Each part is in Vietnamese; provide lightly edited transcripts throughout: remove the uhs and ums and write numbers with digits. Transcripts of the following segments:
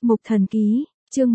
Mục Thần Ký, chương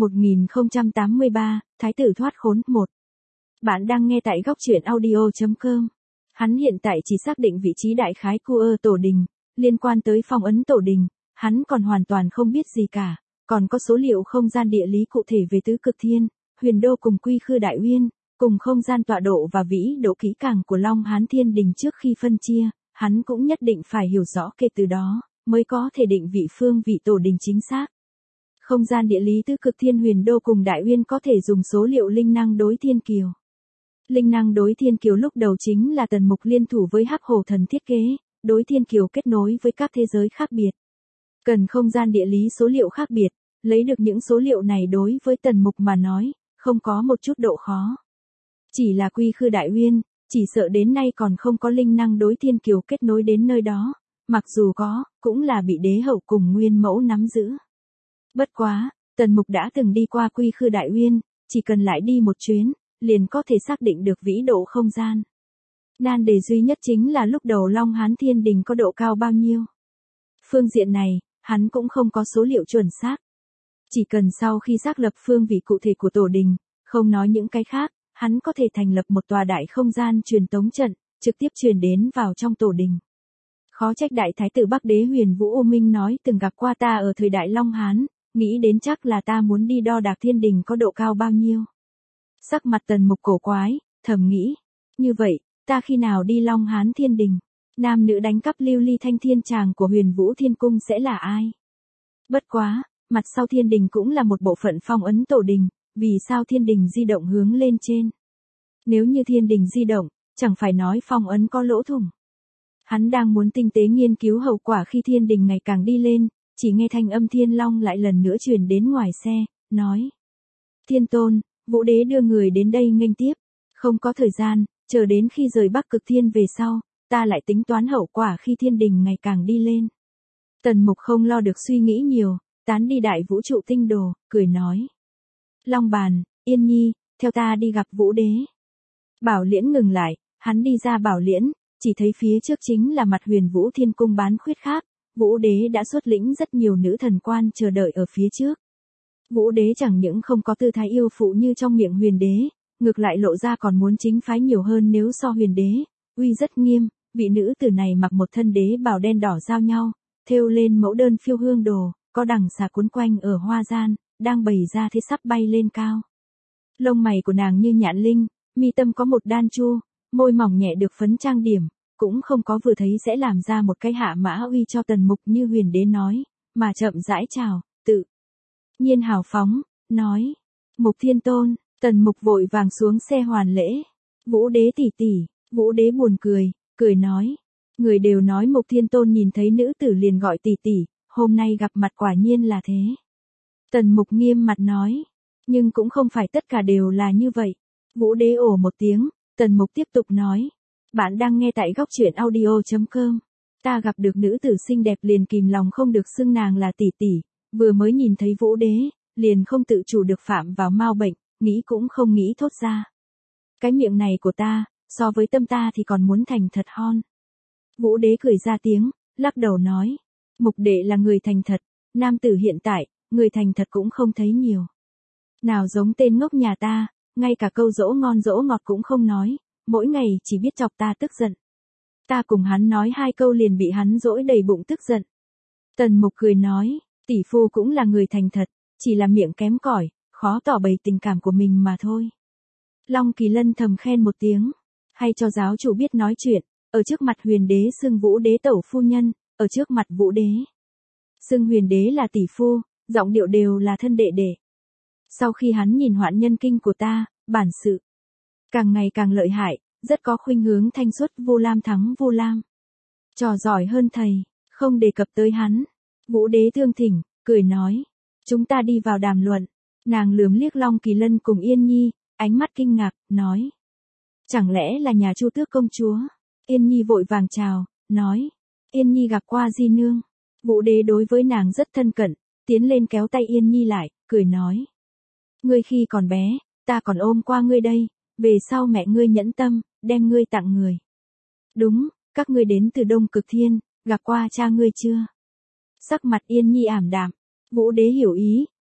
1083, Thái tử thoát khốn 1. Bạn đang nghe tại góc truyện audio.com. Hắn hiện tại chỉ xác định vị trí đại khái của tổ đình, liên quan tới phong ấn tổ đình, hắn còn hoàn toàn không biết gì cả, còn có số liệu không gian địa lý cụ thể về tứ cực thiên, huyền đô cùng quy khư đại uyên, cùng không gian tọa độ và vĩ độ kỹ càng của Long Hán Thiên Đình trước khi phân chia, hắn cũng nhất định phải hiểu rõ kể từ đó, mới có thể định vị phương vị tổ đình chính xác. Không gian địa lý tứ cực thiên huyền đô cùng đại uyên có thể dùng số liệu linh năng đối thiên kiều. Linh năng đối thiên kiều lúc đầu chính là Tần Mục liên thủ với Hắc Hổ Thần thiết kế, đối thiên kiều kết nối với các thế giới khác biệt. Cần không gian địa lý số liệu khác biệt, lấy được những số liệu này đối với Tần Mục mà nói, không có một chút độ khó. Chỉ là quy khư đại uyên, chỉ sợ đến nay còn không có linh năng đối thiên kiều kết nối đến nơi đó, mặc dù có, cũng là bị đế hậu cùng nguyên mẫu nắm giữ. Bất quá, Tần Mục đã từng đi qua quy khư đại uyên, chỉ cần lại đi một chuyến, liền có thể xác định được vĩ độ không gian. Nan đề duy nhất chính là lúc đầu Long Hán Thiên Đình có độ cao bao nhiêu. Phương diện này, hắn cũng không có số liệu chuẩn xác. Chỉ cần sau khi xác lập phương vị cụ thể của tổ đình, không nói những cái khác, hắn có thể thành lập một tòa đại không gian truyền tống trận, trực tiếp truyền đến vào trong tổ đình. Khó trách đại thái tử Bắc Đế Huyền Vũ U Minh nói từng gặp qua ta ở thời đại Long Hán, nghĩ đến chắc là ta muốn đi đo đạc thiên đình có độ cao bao nhiêu. Sắc mặt Tần Mục cổ quái, thầm nghĩ, như vậy, ta khi nào đi Long Hán Thiên Đình, nam nữ đánh cắp lưu ly thanh thiên tràng của Huyền Vũ Thiên Cung sẽ là ai? Bất quá, mặt sau thiên đình cũng là một bộ phận phong ấn tổ đình, vì sao thiên đình di động hướng lên trên? Nếu như thiên đình di động, chẳng phải nói phong ấn có lỗ thủng. Hắn đang muốn tinh tế nghiên cứu hậu quả khi thiên đình ngày càng đi lên, chỉ nghe thanh âm Thiên Long lại lần nữa truyền đến ngoài xe, nói. Thiên Tôn, Vũ Đế đưa người đến đây nghênh tiếp, không có thời gian, chờ đến khi rời Bắc Cực Thiên về sau, ta lại tính toán hậu quả khi thiên đình ngày càng đi lên. Tần Mục không lo được suy nghĩ nhiều, tán đi đại vũ trụ tinh đồ, cười nói. Long Bàn, Yên Nhi, theo ta đi gặp Vũ Đế. Bảo Liễn ngừng lại, hắn đi ra Bảo Liễn, chỉ thấy phía trước chính là mặt Huyền Vũ Thiên Cung bán khuyết khác, Vũ Đế đã xuất lĩnh rất nhiều nữ thần quan chờ đợi ở phía trước. Vũ Đế chẳng những không có tư thái yêu phụ như trong miệng Huyền Đế, ngược lại lộ ra còn muốn chính phái nhiều hơn nếu so Huyền Đế, uy rất nghiêm, vị nữ tử này mặc một thân đế bào đen đỏ giao nhau, thêu lên mẫu đơn phiêu hương đồ, có đằng xà cuốn quanh ở hoa gian, đang bày ra thế sắp bay lên cao. Lông mày của nàng như nhạn linh, mi tâm có một đan chu, môi mỏng nhẹ được phấn trang điểm, cũng không có vừa thấy sẽ làm ra một cái hạ mã uy cho Tần Mục như Huyền Đế nói, mà chậm rãi chào, tự nhiên hào phóng, nói, Mục Thiên Tôn. Tần Mục vội vàng xuống xe hoàn lễ. Vũ Đế tỷ tỷ. Vũ Đế buồn cười, cười nói, người đều nói Mục Thiên Tôn nhìn thấy nữ tử liền gọi tỷ tỷ, hôm nay gặp mặt quả nhiên là thế. Tần Mục nghiêm mặt nói, nhưng cũng không phải tất cả đều là như vậy. Vũ Đế ồ một tiếng, Tần Mục tiếp tục nói, bạn đang nghe tại góc truyện audio.com. Ta gặp được nữ tử xinh đẹp liền kìm lòng không được xưng nàng là tỷ tỷ, vừa mới nhìn thấy Vũ Đế, liền không tự chủ được phạm vào mau bệnh, nghĩ cũng không nghĩ thốt ra. Cái miệng này của ta, so với tâm ta thì còn muốn thành thật hon. Vũ Đế cười ra tiếng, lắc đầu nói, Mục đệ là người thành thật, nam tử hiện tại, người thành thật cũng không thấy nhiều. Nào giống tên ngốc nhà ta, ngay cả câu dỗ ngon dỗ ngọt cũng không nói, mỗi ngày chỉ biết chọc ta tức giận. Ta cùng hắn nói 2 câu liền bị hắn dỗi đầy bụng tức giận. Tần Mục cười nói, tỷ phu cũng là người thành thật, chỉ là miệng kém cỏi, khó tỏ bày tình cảm của mình mà thôi. Long Kỳ Lân thầm khen một tiếng, hay cho giáo chủ biết nói chuyện, ở trước mặt Huyền Đế xưng Vũ Đế tẩu phu nhân, ở trước mặt Vũ Đế xưng Huyền Đế là tỷ phu, giọng điệu đều là thân đệ đệ. Sau khi hắn nhìn Hoạn Nhân Kinh của ta, bản sự càng ngày càng lợi hại, rất có khuynh hướng thanh xuất Vu Lam thắng Vu Lam. Trò giỏi hơn thầy, không đề cập tới hắn. Vũ Đế thương thỉnh, cười nói, chúng ta đi vào đàm luận. Nàng lườm liếc Long Kỳ Lân cùng Yên Nhi, ánh mắt kinh ngạc, nói. Chẳng lẽ là nhà Chu Tước công chúa? Yên Nhi vội vàng chào, nói. Yên Nhi gặp qua di nương. Vũ Đế đối với nàng rất thân cận, tiến lên kéo tay Yên Nhi lại, cười nói. Ngươi khi còn bé, ta còn ôm qua ngươi đây, về sau mẹ ngươi nhẫn tâm, đem ngươi tặng người. Đúng, các ngươi đến từ Đông Cực Thiên, gặp qua cha ngươi chưa? Sắc mặt Yên Nhi ảm đạm, Vũ Đế hiểu ý,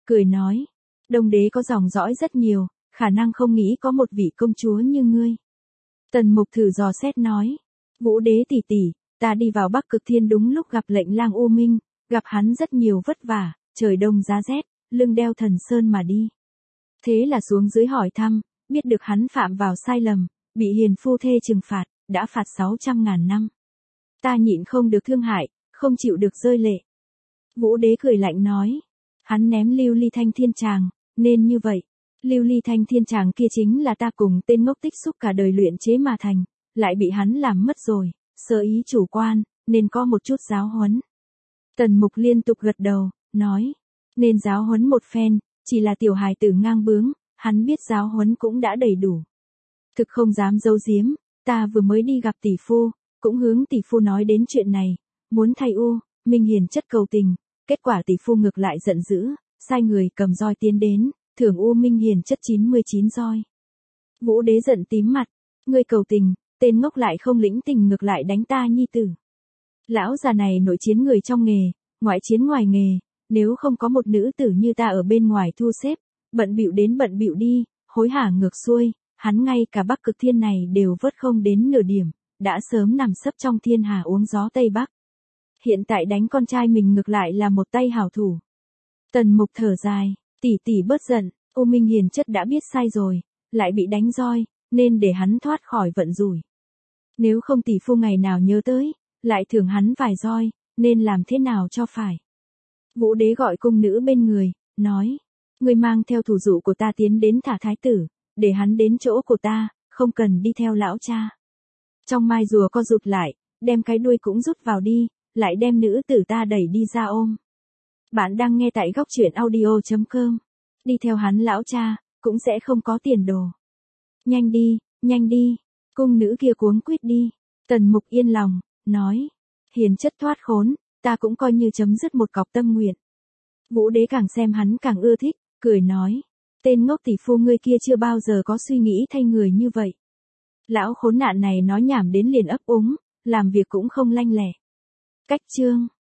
cười nói. Đông đế có dòng dõi rất nhiều, khả năng không nghĩ có một vị công chúa như ngươi. Tần Mục thử dò xét nói. Vũ đế tỷ tỷ, ta đi vào Bắc Cực Thiên đúng lúc gặp lệnh lang U Minh, gặp hắn rất nhiều vất vả, trời đông giá rét, lưng đeo Thần Sơn mà đi. Thế là xuống dưới hỏi thăm, biết được hắn phạm vào sai lầm, bị hiền phu thê trừng phạt, đã phạt 600.000 năm. Ta nhịn không được thương hại, không chịu được rơi lệ. Vũ đế cười lạnh nói. Hắn ném lưu ly thanh thiên tràng, nên như vậy. Lưu ly thanh thiên tràng kia chính là ta cùng tên ngốc tích xúc cả đời luyện chế mà thành, lại bị hắn làm mất rồi, sơ ý chủ quan, nên có một chút giáo huấn. Tần Mục liên tục gật đầu, nói. Nên giáo huấn một phen, chỉ là tiểu hài tử ngang bướng, hắn biết giáo huấn cũng đã đầy đủ. Thực không dám giấu giếm, ta vừa mới đi gặp tỷ phu, cũng hướng tỷ phu nói đến chuyện này, muốn thay U Minh hiền chất cầu tình, kết quả tỷ phu ngược lại giận dữ, sai người cầm roi tiến đến, thưởng U Minh hiền chất 99 roi. Vũ đế giận tím mặt, ngươi cầu tình, tên ngốc lại không lĩnh tình ngược lại đánh ta nhi tử. Lão già này nội chiến người trong nghề, ngoại chiến ngoài nghề, nếu không có một nữ tử như ta ở bên ngoài thu xếp, bận bịu đến bận bịu đi, hối hả ngược xuôi, hắn ngay cả Bắc Cực Thiên này đều vớt không đến nửa điểm, đã sớm nằm sấp trong thiên hà uống gió Tây Bắc. Hiện tại đánh con trai mình ngược lại là một tay hảo thủ. Tần Mục thở dài, tỷ tỷ bớt giận, U Minh hiền chất đã biết sai rồi, lại bị đánh roi, nên để hắn thoát khỏi vận rủi. Nếu không tỷ phu ngày nào nhớ tới, lại thưởng hắn vài roi, nên làm thế nào cho phải. Vũ đế gọi cung nữ bên người, nói, ngươi mang theo thủ dụ của ta tiến đến thả thái tử, để hắn đến chỗ của ta, không cần đi theo lão cha. Trong mai rùa co rụt lại, đem cái đuôi cũng rút vào đi, lại đem nữ tử ta đẩy đi ra ôm. Bạn đang nghe tại góc truyện audio.com. Đi theo hắn lão cha, cũng sẽ không có tiền đồ. Nhanh đi, cung nữ kia cuống quýt đi. Tần Mục yên lòng, nói, hiền chất thoát khốn, ta cũng coi như chấm dứt một cọc tâm nguyện. Vũ đế càng xem hắn càng ưa thích, cười nói, tên ngốc tỷ phu ngươi kia chưa bao giờ có suy nghĩ thay người như vậy. Lão khốn nạn này nói nhảm đến liền ấp úng, làm việc cũng không lanh lẹ. Cách chương